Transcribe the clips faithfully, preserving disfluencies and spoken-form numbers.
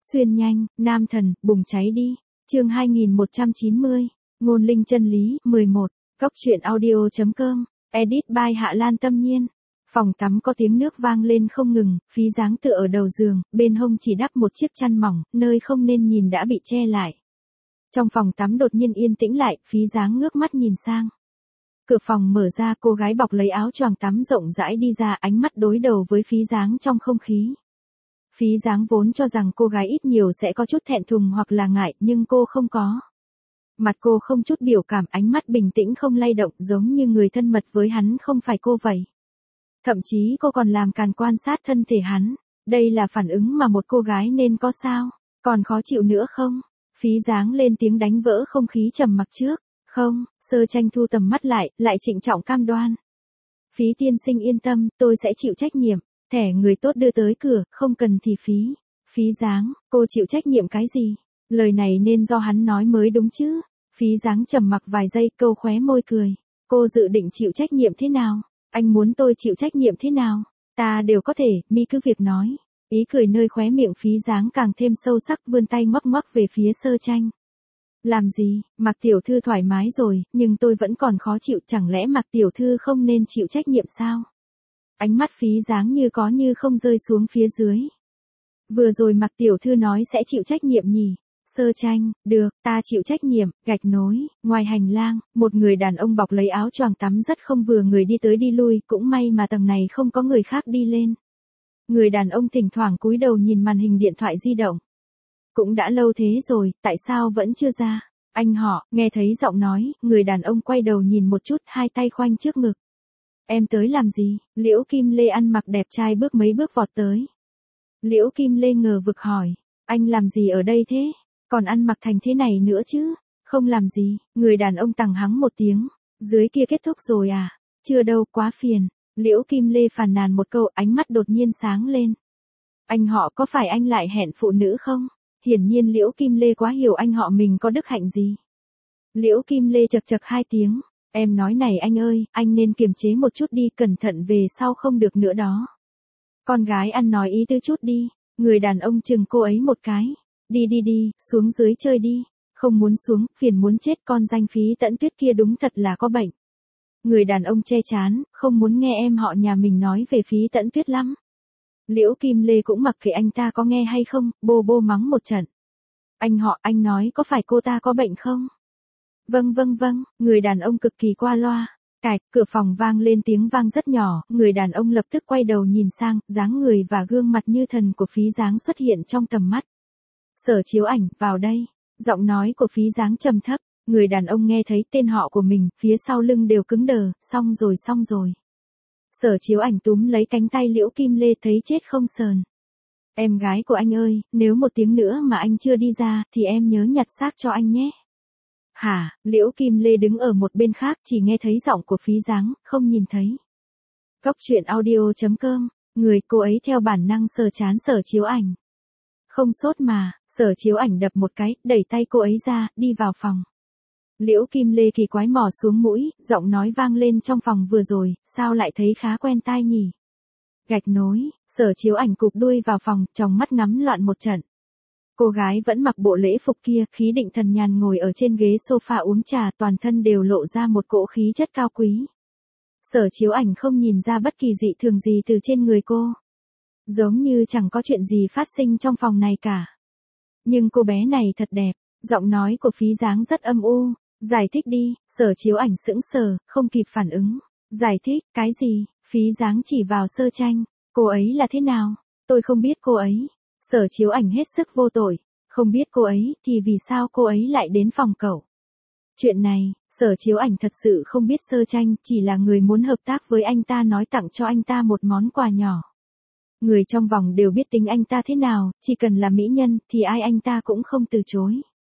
Xuyên nhanh, nam thần, bùng cháy đi. Chương hai nghìn một trăm chín mươi. Ngôn linh chân lý, mười một. Cốc truyện audio chấm com. Edit by Hạ Lan Tâm Nhiên. Phòng tắm có tiếng nước vang lên không ngừng, Phí Dáng tựa ở đầu giường, bên hông chỉ đắp một chiếc chăn mỏng, nơi không nên nhìn đã bị che lại. Trong phòng tắm đột nhiên yên tĩnh lại, Phí Dáng ngước mắt nhìn sang. Cửa phòng mở ra, cô gái bọc lấy áo choàng tắm rộng rãi đi ra, ánh mắt đối đầu với Phí Dáng trong không khí. Phí Dáng vốn cho rằng cô gái ít nhiều sẽ có chút thẹn thùng hoặc là ngại, nhưng cô không có. Mặt cô không chút biểu cảm, ánh mắt bình tĩnh không lay động, giống như người thân mật với hắn không phải cô vậy. Thậm chí cô còn làm càn quan sát thân thể hắn. Đây là phản ứng mà một cô gái nên có sao? Còn khó chịu nữa không? Phí Dáng lên tiếng đánh vỡ không khí trầm mặc trước. Không, Sơ Tranh thu tầm mắt lại, lại trịnh trọng cam đoan. Phí tiên sinh yên tâm, tôi sẽ chịu trách nhiệm. Thẻ người tốt đưa tới cửa, không cần thì phí. Phí Dáng, cô chịu trách nhiệm cái gì? Lời này nên do hắn nói mới đúng chứ. Phí Dáng trầm mặc vài giây, câu khóe môi cười. Cô dự định chịu trách nhiệm thế nào? Anh muốn tôi chịu trách nhiệm thế nào? Ta đều có thể, mi cứ việc nói. Ý cười nơi khóe miệng Phí Dáng càng thêm sâu sắc, vươn tay ngoắc ngoắc về phía Sơ Tranh. Làm gì, Mạc tiểu thư thoải mái rồi, nhưng tôi vẫn còn khó chịu, chẳng lẽ Mạc tiểu thư không nên chịu trách nhiệm sao? Ánh mắt Phí Dáng như có như không rơi xuống phía dưới. Vừa rồi Mạc tiểu thư nói sẽ chịu trách nhiệm nhỉ? Sơ Tranh, được, ta chịu trách nhiệm. Gạch nối, ngoài hành lang, một người đàn ông bọc lấy áo choàng tắm rất không vừa người đi tới đi lui, cũng may mà tầng này không có người khác đi lên. Người đàn ông thỉnh thoảng cúi đầu nhìn màn hình điện thoại di động. Cũng đã lâu thế rồi, tại sao vẫn chưa ra? Anh họ, nghe thấy giọng nói, người đàn ông quay đầu nhìn một chút, hai tay khoanh trước ngực. Em tới làm gì? Liễu Kim Lê ăn mặc đẹp trai bước mấy bước vọt tới. Liễu Kim Lê ngờ vực hỏi, anh làm gì ở đây thế? Còn ăn mặc thành thế này nữa chứ? Không làm gì, người đàn ông tằng hắng một tiếng. Dưới kia kết thúc rồi à? Chưa đâu, quá phiền. Liễu Kim Lê phàn nàn một câu, ánh mắt đột nhiên sáng lên. Anh họ, có phải anh lại hẹn phụ nữ không? Hiển nhiên Liễu Kim Lê quá hiểu anh họ mình có đức hạnh gì. Liễu Kim Lê chật chật hai tiếng. Em nói này anh ơi, anh nên kiềm chế một chút đi, cẩn thận về sau không được nữa đó. Con gái ăn nói ý tứ chút đi. Người đàn ông chừng cô ấy một cái. Đi đi đi, xuống dưới chơi đi. Không muốn xuống, phiền muốn chết, con danh Phí Tẫn Tuyết kia đúng thật là có bệnh. Người đàn ông che chán, không muốn nghe em họ nhà mình nói về Phí Tẫn Tuyết lắm. Liễu Kim Lê cũng mặc kệ anh ta có nghe hay không, bô bô mắng một trận. Anh họ, anh nói có phải cô ta có bệnh không? Vâng vâng vâng, người đàn ông cực kỳ qua loa. Cạch, cửa phòng vang lên tiếng vang rất nhỏ, người đàn ông lập tức quay đầu nhìn sang, dáng người và gương mặt như thần của Phí Dáng xuất hiện trong tầm mắt. Sở Chiếu Ảnh, vào đây. Giọng nói của Phí Dáng trầm thấp, người đàn ông nghe thấy tên họ của mình, phía sau lưng đều cứng đờ, xong rồi xong rồi. Sở Chiếu Ảnh túm lấy cánh tay Liễu Kim Lê thấy chết không sờn. Em gái của anh ơi, nếu một tiếng nữa mà anh chưa đi ra, thì em nhớ nhặt xác cho anh nhé. Hả, Liễu Kim Lê đứng ở một bên khác chỉ nghe thấy giọng của Phí Dáng, không nhìn thấy. Cốc truyện audio chấm com, người cô ấy theo bản năng sờ chán Sở Chiếu Ảnh. Không sốt mà, Sở Chiếu Ảnh đập một cái, đẩy tay cô ấy ra, đi vào phòng. Liễu Kim Lê kỳ quái mò xuống mũi, giọng nói vang lên trong phòng vừa rồi, sao lại thấy khá quen tai nhỉ? Gạch nối, Sở Chiếu Ảnh cụp đuôi vào phòng, trong mắt ngắm loạn một trận. Cô gái vẫn mặc bộ lễ phục kia, khí định thần nhàn ngồi ở trên ghế sofa uống trà, toàn thân đều lộ ra một cỗ khí chất cao quý. Sở Chiếu Ảnh không nhìn ra bất kỳ dị thường gì từ trên người cô. Giống như chẳng có chuyện gì phát sinh trong phòng này cả. Nhưng cô bé này thật đẹp, giọng nói của Phí Dáng rất âm u. Giải thích đi, Sở Chiếu Ảnh sững sờ, không kịp phản ứng. Giải thích, cái gì? Phí Dáng chỉ vào Sơ Tranh. Cô ấy là thế nào? Tôi không biết cô ấy. Sở Chiếu Ảnh hết sức vô tội. Không biết cô ấy, thì vì sao cô ấy lại đến phòng cậu? Chuyện này, Sở Chiếu Ảnh thật sự không biết Sơ Tranh, chỉ là người muốn hợp tác với anh ta nói tặng cho anh ta một món quà nhỏ. Người trong vòng đều biết tính anh ta thế nào, chỉ cần là mỹ nhân, thì ai anh ta cũng không từ chối.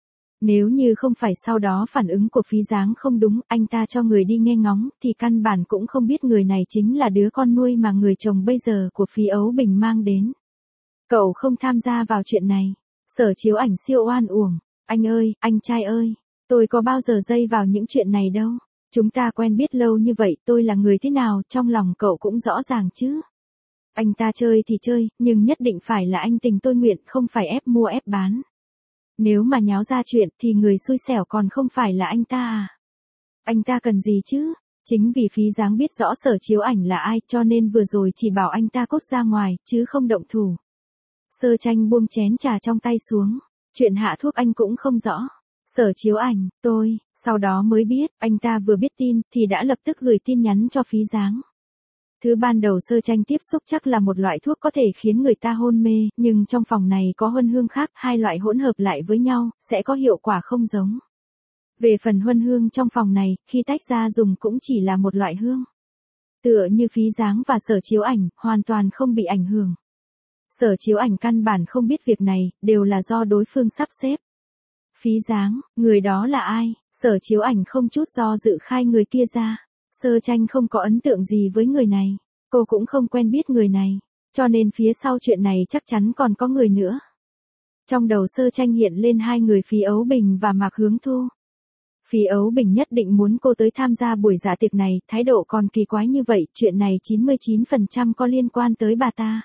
Nếu như không phải sau đó phản ứng của Phí Dáng không đúng, anh ta cho người đi nghe ngóng, thì căn bản cũng không biết người này chính là đứa con nuôi mà người chồng bây giờ của Phí Ấu Bình mang đến. Cậu không tham gia vào chuyện này. Sở Chiếu Ảnh siêu oan uổng. Anh ơi, anh trai ơi, tôi có bao giờ dây vào những chuyện này đâu. Chúng ta quen biết lâu như vậy, tôi là người thế nào, trong lòng cậu cũng rõ ràng chứ. Anh ta chơi thì chơi, nhưng nhất định phải là anh tình tôi nguyện, không phải ép mua ép bán. Nếu mà nháo ra chuyện thì người xui xẻo còn không phải là anh ta à? Anh ta cần gì chứ? Chính vì Phí Dáng biết rõ Sở Chiếu Ảnh là ai cho nên vừa rồi chỉ bảo anh ta cốt ra ngoài, chứ không động thủ. Sơ Tranh buông chén trà trong tay xuống. Chuyện hạ thuốc anh cũng không rõ. Sở Chiếu Ảnh, tôi, sau đó mới biết, anh ta vừa biết tin thì đã lập tức gửi tin nhắn cho Phí Dáng. Thứ ban đầu Sơ Tranh tiếp xúc chắc là một loại thuốc có thể khiến người ta hôn mê, nhưng trong phòng này có huân hương khác, hai loại hỗn hợp lại với nhau, sẽ có hiệu quả không giống. Về phần huân hương trong phòng này, khi tách ra dùng cũng chỉ là một loại hương. Tựa như Phí Dáng và Sở Chiếu Ảnh, hoàn toàn không bị ảnh hưởng. Sở Chiếu Ảnh căn bản không biết việc này, đều là do đối phương sắp xếp. Phí Dáng, người đó là ai? Sở Chiếu Ảnh không chút do dự khai người kia ra. Sơ Tranh không có ấn tượng gì với người này. Cô cũng không quen biết người này. Cho nên phía sau chuyện này chắc chắn còn có người nữa. Trong đầu Sơ Tranh hiện lên hai người Phí Ấu Bình và Mạc Hướng Thu. Phí Ấu Bình nhất định muốn cô tới tham gia buổi dạ tiệc này, thái độ còn kỳ quái như vậy, chuyện này chín mươi chín phần trăm có liên quan tới bà ta.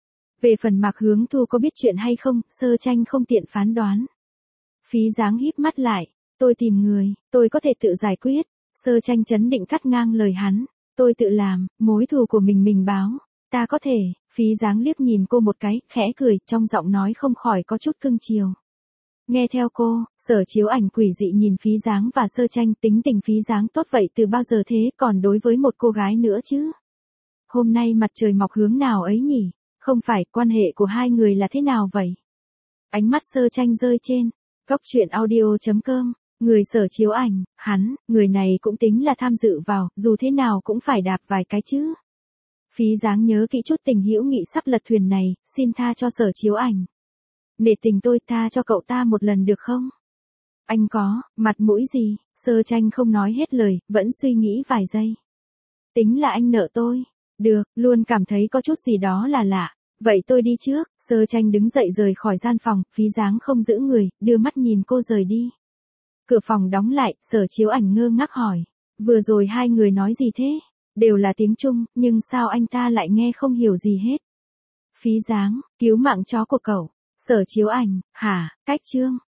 Về phần Mạc Hướng Thu có biết chuyện hay không, Sơ Tranh không tiện phán đoán. Phí Dáng híp mắt lại, tôi tìm người, tôi có thể tự giải quyết. Sơ Tranh trấn định cắt ngang lời hắn, tôi tự làm, mối thù của mình mình báo, ta có thể. Phí Dáng liếc nhìn cô một cái, khẽ cười, trong giọng nói không khỏi có chút cưng chiều. Nghe theo cô, Sở Chiếu Ảnh quỷ dị nhìn Phí Dáng và Sơ Tranh, tính tình Phí Dáng tốt vậy từ bao giờ thế, còn đối với một cô gái nữa chứ. Hôm nay mặt trời mọc hướng nào ấy nhỉ, không phải, quan hệ của hai người là thế nào vậy? Ánh mắt Sơ Tranh rơi trên góc truyện audio chấm com, người Sở Chiếu Ảnh, hắn, người này cũng tính là tham dự vào, dù thế nào cũng phải đạp vài cái chứ. Phí Dáng nhớ kỹ chút tình hữu nghị sắp lật thuyền này, xin tha cho Sở Chiếu Ảnh. Nể tình tôi, tha cho cậu ta một lần được không? Anh có, mặt mũi gì? Sơ Tranh không nói hết lời, vẫn suy nghĩ vài giây. Tính là anh nợ tôi. Được, luôn cảm thấy có chút gì đó là lạ. Vậy tôi đi trước. Sơ Tranh đứng dậy rời khỏi gian phòng, Phí Dáng không giữ người, đưa mắt nhìn cô rời đi. Cửa phòng đóng lại, Sở Chiếu Ảnh ngơ ngác hỏi. Vừa rồi hai người nói gì thế? Đều là tiếng Trung, nhưng sao anh ta lại nghe không hiểu gì hết? Phí Dáng, cứu mạng chó của cậu. Sở Chiếu Ảnh, hả, cách chương.